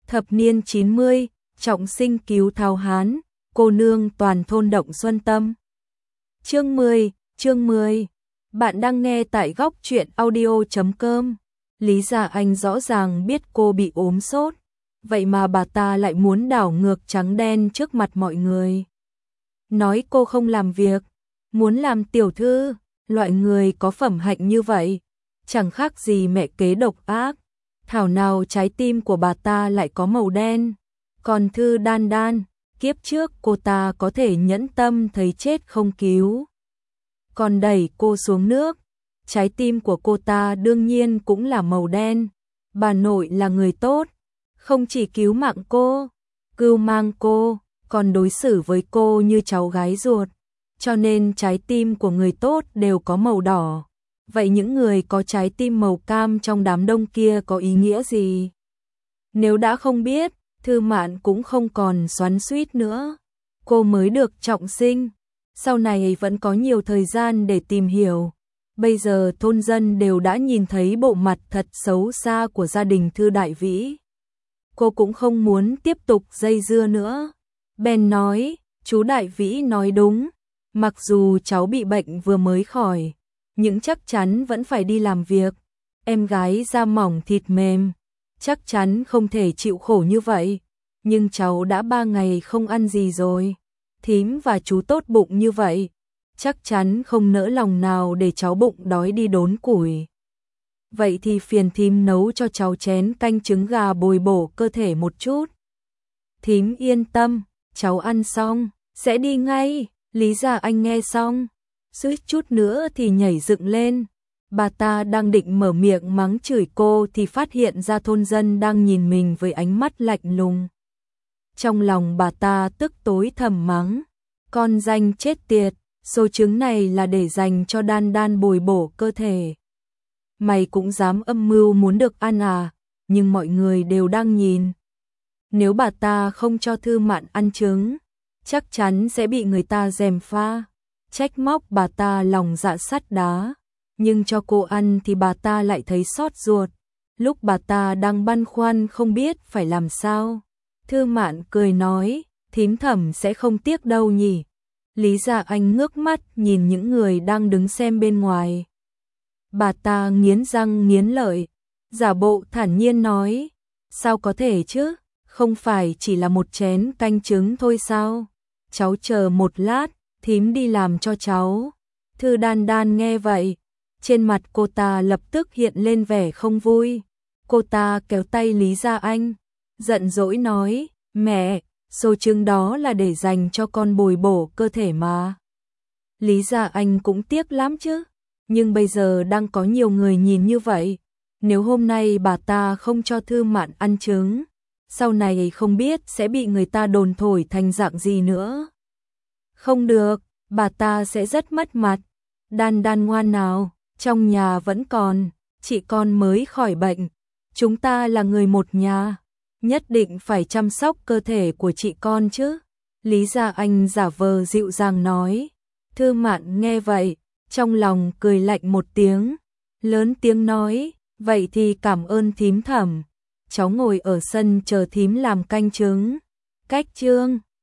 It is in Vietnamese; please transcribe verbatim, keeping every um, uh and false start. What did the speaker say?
Thập niên chín mươi, trọng sinh cứu Tháo Hán, cô nương toàn thôn động xuân tâm. Chương mười, chương mười. Bạn đang nghe tại góc truyện audio chấm com. Lý Gia Anh rõ ràng biết cô bị ốm sốt, vậy mà bà ta lại muốn đảo ngược trắng đen trước mặt mọi người. Nói cô không làm việc, muốn làm tiểu thư, loại người có phẩm hạnh như vậy, chẳng khác gì mẹ kế độc ác. Thảo nào trái tim của bà ta lại có màu đen. Còn Thư Đan Đan, kiếp trước cô ta có thể nhẫn tâm thấy chết không cứu, còn đẩy cô xuống nước. Trái tim của cô ta đương nhiên cũng là màu đen. Bà nội là người tốt, không chỉ cứu mạng cô, cưu mang cô, còn đối xử với cô như cháu gái ruột. Cho nên trái tim của người tốt đều có màu đỏ. Vậy những người có trái tim màu cam trong đám đông kia có ý nghĩa gì? Nếu đã không biết, Thư Mạn cũng không còn xoắn xuýt nữa. Cô mới được trọng sinh, sau này vẫn có nhiều thời gian để tìm hiểu. Bây giờ thôn dân đều đã nhìn thấy bộ mặt thật xấu xa của gia đình Thư Đại Vĩ. Cô cũng không muốn tiếp tục dây dưa nữa. Bèn nói, chú Đại Vĩ nói đúng, mặc dù cháu bị bệnh vừa mới khỏi, nhưng chắc chắn vẫn phải đi làm việc. Em gái da mỏng thịt mềm, chắc chắn không thể chịu khổ như vậy. Nhưng cháu đã ba ngày không ăn gì rồi. Thím và chú tốt bụng như vậy, chắc chắn không nỡ lòng nào để cháu bụng đói đi đốn củi. Vậy thì phiền thím nấu cho cháu chén canh trứng gà bồi bổ cơ thể một chút. Thím yên tâm, cháu ăn xong, sẽ đi ngay. Lý Gia Anh nghe xong, suýt chút nữa thì nhảy dựng lên. Bà ta đang định mở miệng mắng chửi cô thì phát hiện ra thôn dân đang nhìn mình với ánh mắt lạnh lùng. Trong lòng bà ta tức tối thầm mắng, con danh chết tiệt, số trứng này là để dành cho Đan Đan bồi bổ cơ thể. Mày cũng dám âm mưu muốn được ăn à, nhưng mọi người đều đang nhìn. Nếu bà ta không cho Thư Mạn ăn trứng, chắc chắn sẽ bị người ta gièm pha, trách móc bà ta lòng dạ sắt đá. Nhưng cho cô ăn thì bà ta lại thấy xót ruột. Lúc bà ta đang băn khoăn không biết phải làm sao, Thư Mạn cười nói, thím Thẩm sẽ không tiếc đâu nhỉ. Lý Gia Anh ngước mắt nhìn những người đang đứng xem bên ngoài. Bà ta nghiến răng nghiến lợi, giả bộ thản nhiên nói, sao có thể chứ, không phải chỉ là một chén canh trứng thôi sao? Cháu chờ một lát, thím đi làm cho cháu. Thư Đan Đan nghe vậy, trên mặt cô ta lập tức hiện lên vẻ không vui. Cô ta kéo tay Lý Gia Anh, giận dỗi nói, mẹ, số trứng đó là để dành cho con bồi bổ cơ thể mà. Lý Gia Anh cũng tiếc lắm chứ, nhưng bây giờ đang có nhiều người nhìn như vậy. Nếu hôm nay bà ta không cho Thư Mạn ăn trứng, sau này không biết sẽ bị người ta đồn thổi thành dạng gì nữa. Không được, bà ta sẽ rất mất mặt. Đan Đan ngoan nào, trong nhà vẫn còn, chị con mới khỏi bệnh. Chúng ta là người một nhà, nhất định phải chăm sóc cơ thể của chị con chứ. Lý Gia Anh giả vờ dịu dàng nói. Thư Mạn nghe vậy, trong lòng cười lạnh một tiếng, lớn tiếng nói, vậy thì cảm ơn thím Thẩm. Cháu ngồi ở sân chờ thím làm canh trứng. Cách chương